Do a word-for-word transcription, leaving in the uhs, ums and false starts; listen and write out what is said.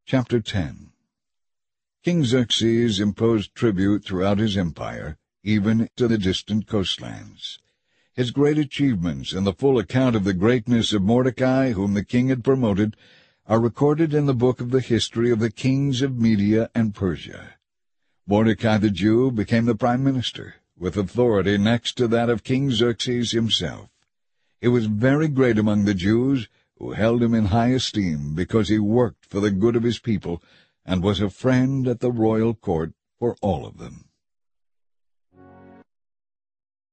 Chapter ten. King Xerxes imposed tribute throughout his empire, even to the distant coastlands. His great achievements and the full account of the greatness of Mordecai, whom the king had promoted, are recorded in the book of the history of the kings of Media and Persia. Mordecai the Jew became the prime minister, with authority next to that of King Xerxes himself. He was very great among the Jews, who held him in high esteem because he worked for the good of his people and was a friend at the royal court for all of them.